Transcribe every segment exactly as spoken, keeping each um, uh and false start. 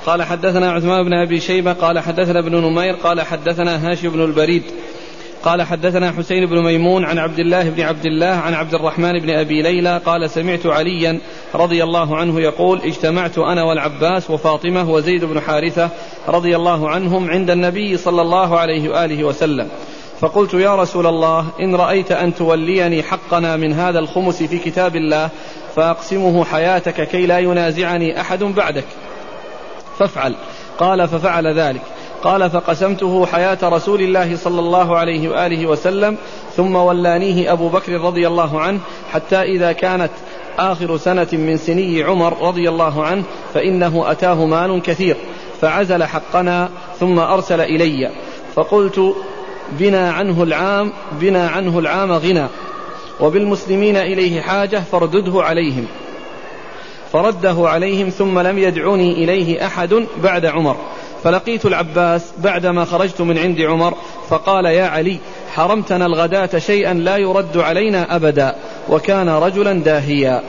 قال حدثنا عثمان بن أبي شيبة قال حدثنا ابن نمير قال حدثنا هاشم بن البريد قال حدثنا حسين بن ميمون عن عبد الله بن عبد الله عن عبد الرحمن بن أبي ليلى قال سمعت عليا رضي الله عنه يقول اجتمعت أنا والعباس وفاطمة وزيد بن حارثة رضي الله عنهم عند النبي صلى الله عليه وآله وسلم فقلت يا رسول الله إن رأيت أن توليني حقنا من هذا الخمس في كتاب الله فأقسمه حياتك كي لا ينازعني أحد بعدك فافعل. قال ففعل ذلك. قال فقسمته حياة رسول الله صلى الله عليه وآله وسلم ثم ولانيه أبو بكر رضي الله عنه حتى إذا كانت آخر سنة من سني عمر رضي الله عنه فإنه أتاه مال كثير فعزل حقنا ثم أرسل إلي فقلت بنا عنه العام بنا عنه العام غنى وبالمسلمين إليه حاجة فردده عليهم فرده عليهم ثم لم يدعوني إليه أحد بعد عمر فلقيت العباس بعدما خرجت من عند عمر فقال يا علي حرمتنا الغداة شيئا لا يرد علينا أبدا وكان رجلا داهيا.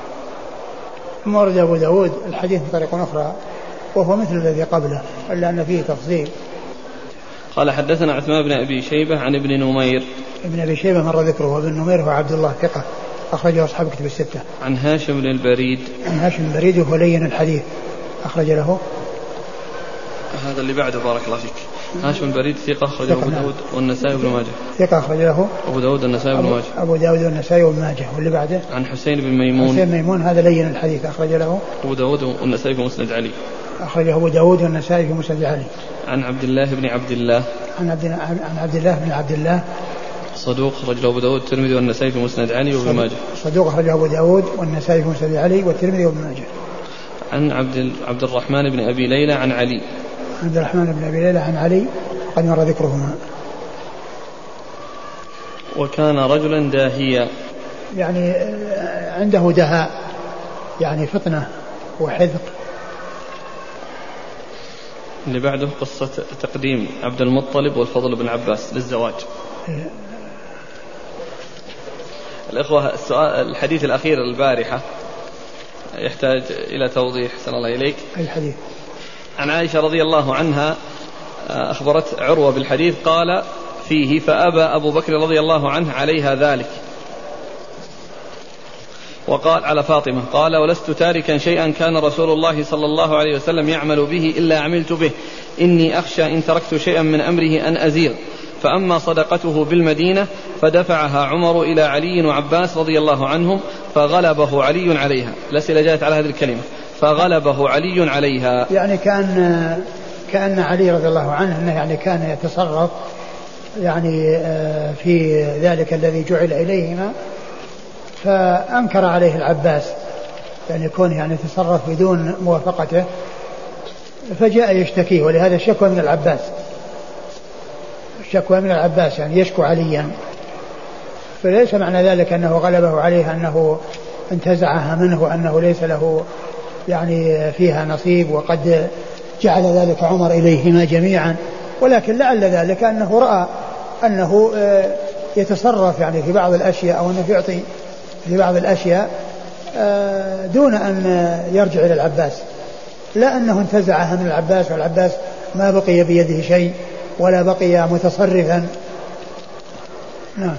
ثم ورد أبو داود الحديث بطريقة أخرى وهو مثل الذي قبله إلا أن فيه تفصيل. قال حدثنا عثمان بن أبي شيبة عن ابن نمير. ابن أبي شيبة مر ذكره وابن نمير هو عبد الله ثقة أخرجه أصحاب كتب الستة. عن هاشم بن البريد. عن هاشم بن البريد وهو لين الحديث أخرج له هذا اللي بعده بارك الله فيك. هاشم البريد ثقة أخرجه أبو داود والنسائي بن ماجه. ثقة أخرج له أبو داود والنسائي بن ماجه. أبو داود والنسائي بن ماجه. واللي بعده عن حسين بن ميمون. حسين ميمون هذا لين الحديث أخرج له أبو داود والنسائي في مسند علي. أخرجه أبو داود والنسائي في مسند علي. عن عبد الله بن عبد الله. عن عبد عن عبد الله بن عبد الله صدوق أخرجه أبو داود والترمذي والنسائي في مسند علي وابن ماجه. صدوق أخرجه أبو داود والنسائي في مسند علي والترمذي وابن ماجه. عن عبد عبد الرحمن بن أبي ليلى عن علي. عبد الرحمن بن أبي ليلى عن علي قد مر ذكرهما. وكان رجلا داهيا يعني عنده دهاء يعني فطنة وحذق. اللي بعده قصة تقديم عبد المطلب والفضل بن عباس للزواج. الإخوة السؤال الحديث الأخير البارحة يحتاج إلى توضيح سن الله إليك. الحديث عن عائشة رضي الله عنها أخبرت عروة بالحديث قال فيه فأبى أبو بكر رضي الله عنه عليها ذلك وقال على فاطمة قال ولست تاركا شيئا كان رسول الله صلى الله عليه وسلم يعمل به إلا عملت به إني أخشى إن تركت شيئا من أمره أن أزيغ فأما صدقته بالمدينة فدفعها عمر إلى علي وعباس رضي الله عنهم فغلبه علي عليها. الأسئلة جاءت على هذه الكلمة فغلبه علي عليها يعني كان كأن علي رضي الله عنه أنه يعني كان يتصرف يعني في ذلك الذي جعل إليهما فأنكر عليه العباس يعني يكون يعني يتصرف بدون موافقته فجاء يشتكيه ولهذا الشكوى من العباس الشكوى من العباس يعني يشكو عليا فليس معنى ذلك أنه غلبه عليه أنه انتزعها منه وأنه ليس له يعني فيها نصيب وقد جعل ذلك عمر إليهما جميعا ولكن لعل ذلك أنه رأى أنه يتصرف يعني في بعض الأشياء أو أنه يعطي في بعض الأشياء دون أن يرجع إلى العباس لا أنه انتزعها من العباس والعباس ما بقي بيده شيء ولا بقي متصرفا. نعم.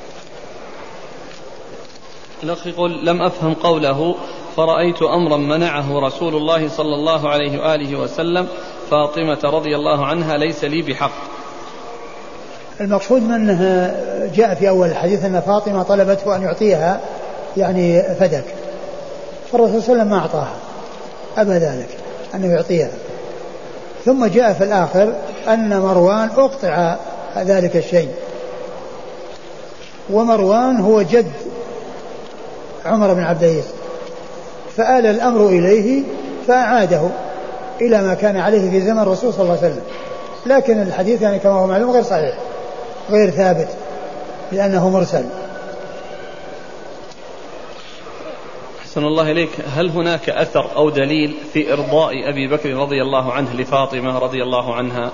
الأخ يقول لم أفهم قوله فرأيت أمرا منعه رسول الله صلى الله عليه وآله وسلم فاطمة رضي الله عنها ليس لي بحق. المقصود منه جاء في أول الحديث أن فاطمة طلبته أن يعطيها يعني فدك فالرسول صلى الله عليه وسلم ما أعطاها أبى ذلك أنه يعطيها ثم جاء في الآخر أن مروان أقطع ذلك الشيء ومروان هو جد عمر بن عبد العزيز فآل الأمر إليه فأعاده إلى ما كان عليه في زمن الرسول صلى الله عليه وسلم لكن الحديث يعني كما هو معلوم غير صحيح غير ثابت لأنه مرسل. أحسن الله إليك هل هناك أثر أو دليل في إرضاء أبي بكر رضي الله عنه لفاطمة رضي الله عنها؟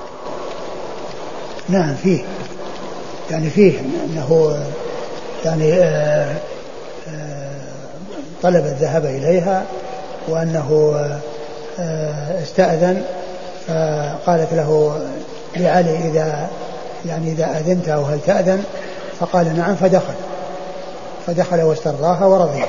نعم فيه يعني فيه أنه يعني آآ آآ طلب الذهاب إليها وأنه استأذن فقالت له لعلي إذا يعني إذا أذنت أو هل تأذن؟ فقال نعم، فدخل فدخل واسترضاها ورضي.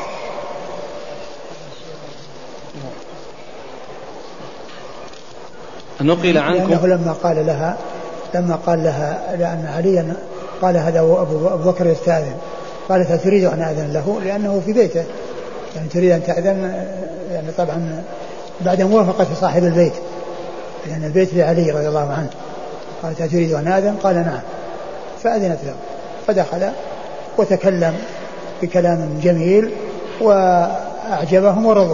نقل عنكم لأنه لما قال لها لما قال لها لأن عليا قال هذا أبو بكر يستأذن، قالت تريد أن أذن له لأنه في بيته، يعني تريد أن تأذن يعني طبعا بعد موافقة صاحب البيت، لأن البيت لعلي رضي الله عنه. قالت تريد أن أذن؟ قال نعم، فأذنت له فدخل وتكلم بكلام جميل وأعجبهم ورضوا.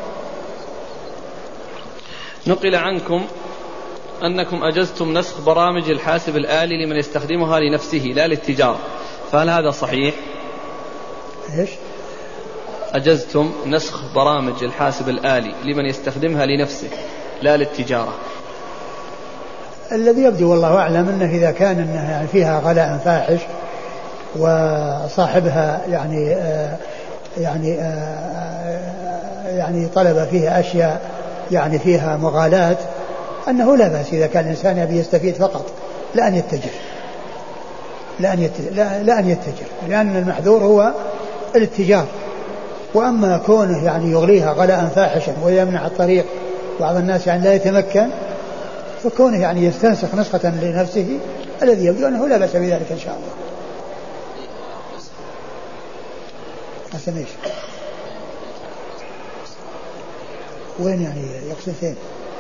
نقل عنكم أنكم أجزتم نسخ برامج الحاسب الآلي لمن يستخدمها لنفسه لا للتجارة، فهل هذا صحيح؟ إيش؟ أجزتم نسخ برامج الحاسب الآلي لمن يستخدمها لنفسه لا للتجارة. الذي يبدو والله أعلم أنه إذا كان أنها يعني فيها غلاء فاحش وصاحبها يعني آه يعني آه يعني طلب فيها أشياء يعني فيها مغالاة، أنه لا بأس إذا كان الإنسان يبي يستفيد فقط، لا أن يتجر لا أن يتجر, لا, لا أن يتجر لأن المحذور هو الاتجار. وأما كونه يعني يغليها غلاء فاحشا ويمنع الطريق بعض الناس يعني لا يتمكن، فكونه يعني يستنسخ نسخة لنفسه الذي يبدو أنه لا بأس بذلك إن شاء الله. حسن إيش؟ وين يعني يقصد فين؟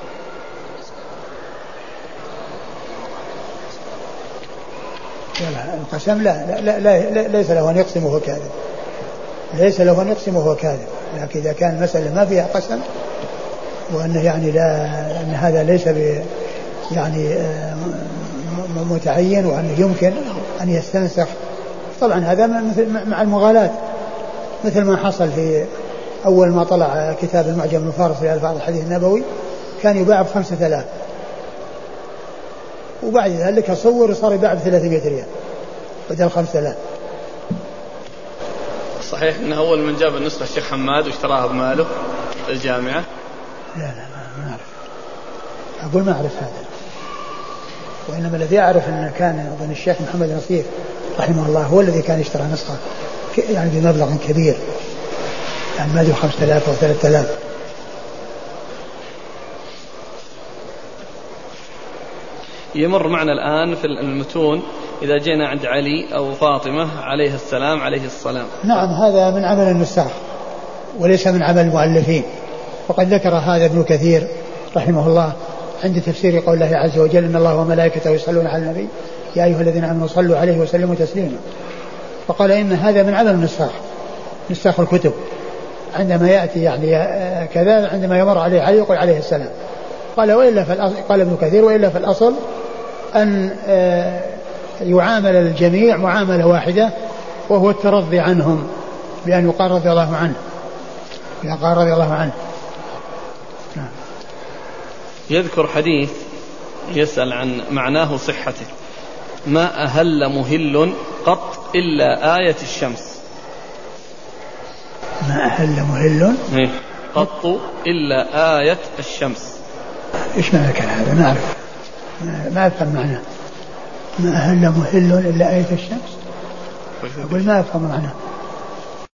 لا القسم لا, لا, لا, لا ليس له أن يقسم وهو كاذب، ليس له أن يقسم وهو كاذب، لكن إذا كان المسألة ما فيها قسم وأنه يعني لا أن هذا ليس ب يعني متعين وأنه يمكن أن يستنسخ، طبعا هذا مثل مع المغالاة، مثل ما حصل في أول ما طلع كتاب المعجم الفارسي لألفاظ الحديث النبوي كان يباع بخمسة آلاف، وبعد ذلك صور صار يباع بثلاثمائة ريال بدل خمسة آلاف. صحيح أنه أول من جاب النسخة الشيخ حماد واشتراها بماله في الجامعة؟ لا لا ما أعرف، أقول ما أعرف هذا، وإنما الذي أعرف أن كان أظن الشيخ محمد نصير رحمه الله هو الذي كان يشترى نسخة يعني بمبلغ كبير، يعني ما له خمسة آلاف أو ثلاثة آلاف. يمر معنا الآن في المتون إذا جينا عند علي أو فاطمة عليه السلام عليه السلام. نعم هذا من عمل النساخ وليس من عمل المؤلفين، وقد ذكر هذا ابن كثير رحمه الله عند تفسير قول الله عز وجل إن الله وملائكته يصلون على النبي يا أيها الذين آمنوا صلوا عليه وسلموا تسليما، فقال إن هذا من عمل النساخ، نساخ الكتب عندما يأتي يعني كذا عندما يمر عليه علي يقول عليه السلام. قال وإلا فالأصل، قال ابن كثير وإلا في الأصل أن يعامل الجميع معاملة واحدة وهو الترضي عنهم بأن يقال رضي الله عنه، بأن يقال رضي الله عنه. يذكر حديث يسأل عن معناه صحته: ما أهل مهل قط إلا آية الشمس. ما أهل مهل قط إلا آية الشمس. إيش معنى الكلام هذا؟ ما أعرف، ما أفهم معناه. ما أهل مهل إلا آية الشمس، أقول ما أفهم معناه.